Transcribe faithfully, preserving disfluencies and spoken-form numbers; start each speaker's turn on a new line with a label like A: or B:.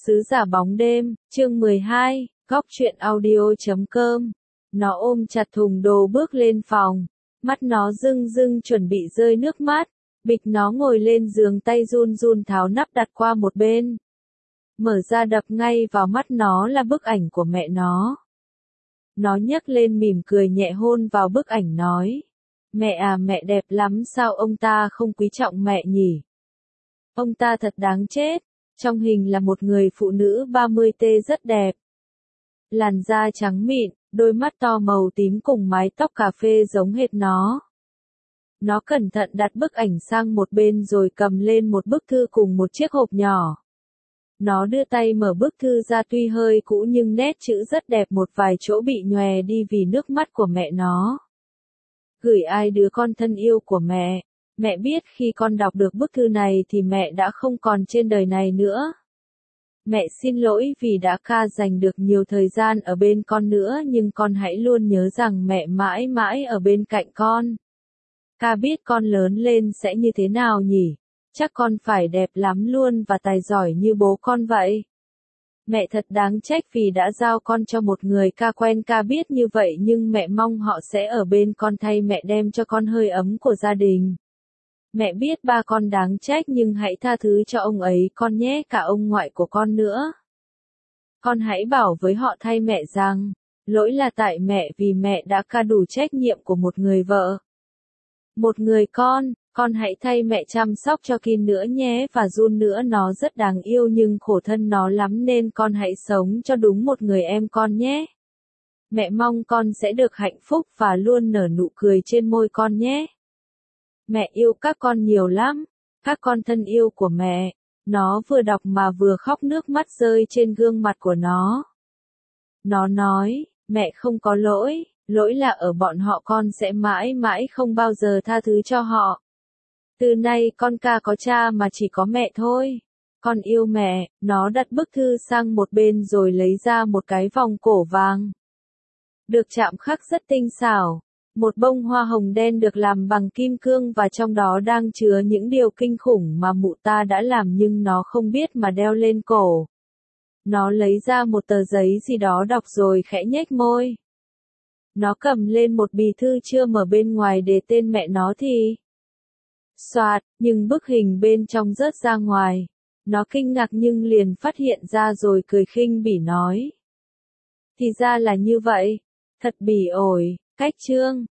A: Sứ giả bóng đêm, chương mười hai, góc truyện audio chấm com. Nó ôm chặt thùng đồ bước lên phòng. Mắt nó rưng rưng chuẩn bị rơi nước mắt. Bịch nó ngồi lên giường, tay run run tháo nắp đặt qua một bên. Mở ra đập ngay vào mắt nó là bức ảnh của mẹ nó. Nó nhấc lên mỉm cười nhẹ hôn vào bức ảnh nói. Mẹ à, mẹ đẹp lắm, sao ông ta không quý trọng mẹ nhỉ? Ông ta thật đáng chết. Trong hình là một người phụ nữ ba mươi tuổi rất đẹp. Làn da trắng mịn, đôi mắt to màu tím cùng mái tóc cà phê giống hệt nó. Nó cẩn thận đặt bức ảnh sang một bên rồi cầm lên một bức thư cùng một chiếc hộp nhỏ. Nó đưa tay mở bức thư ra, tuy hơi cũ nhưng nét chữ rất đẹp, một vài chỗ bị nhòe đi vì nước mắt của mẹ nó. Gửi ai đứa con thân yêu của mẹ. Mẹ biết khi con đọc được bức thư này thì mẹ đã không còn trên đời này nữa. Mẹ xin lỗi vì đã ca dành được nhiều thời gian ở bên con nữa, nhưng con hãy luôn nhớ rằng mẹ mãi mãi ở bên cạnh con. Ca biết con lớn lên sẽ như thế nào nhỉ? Chắc con phải đẹp lắm luôn và tài giỏi như bố con vậy. Mẹ thật đáng trách vì đã giao con cho một người ca quen. Ca biết như vậy nhưng mẹ mong họ sẽ ở bên con thay mẹ, đem cho con hơi ấm của gia đình. Mẹ biết ba con đáng trách nhưng hãy tha thứ cho ông ấy con nhé, cả ông ngoại của con nữa. Con hãy bảo với họ thay mẹ rằng, lỗi là tại mẹ vì mẹ đã ca đủ trách nhiệm của một người vợ. Một người con, con hãy thay mẹ chăm sóc cho Kim nữa nhé, và Jun nữa, nó rất đáng yêu nhưng khổ thân nó lắm nên con hãy sống cho đúng một người em con nhé. Mẹ mong con sẽ được hạnh phúc và luôn nở nụ cười trên môi con nhé. Mẹ yêu các con nhiều lắm, các con thân yêu của mẹ. Nó vừa đọc mà vừa khóc, nước mắt rơi trên gương mặt của nó. Nó nói, mẹ không có lỗi, lỗi là ở bọn họ, con sẽ mãi mãi không bao giờ tha thứ cho họ. Từ nay con ca có cha mà chỉ có mẹ thôi. Con yêu mẹ. Nó đặt bức thư sang một bên rồi lấy ra một cái vòng cổ vàng. Được chạm khắc rất tinh xảo. Một bông hoa hồng đen được làm bằng kim cương và trong đó đang chứa những điều kinh khủng mà mụ ta đã làm nhưng nó không biết mà đeo lên cổ. Nó lấy ra một tờ giấy gì đó đọc rồi khẽ nhếch môi. Nó cầm lên một bì thư chưa mở, bên ngoài đề tên mẹ nó thì xoạt, nhưng bức hình bên trong rớt ra ngoài. Nó kinh ngạc nhưng liền phát hiện ra rồi cười khinh bỉ nói. Thì ra là như vậy. Thật bỉ ổi. Cách chương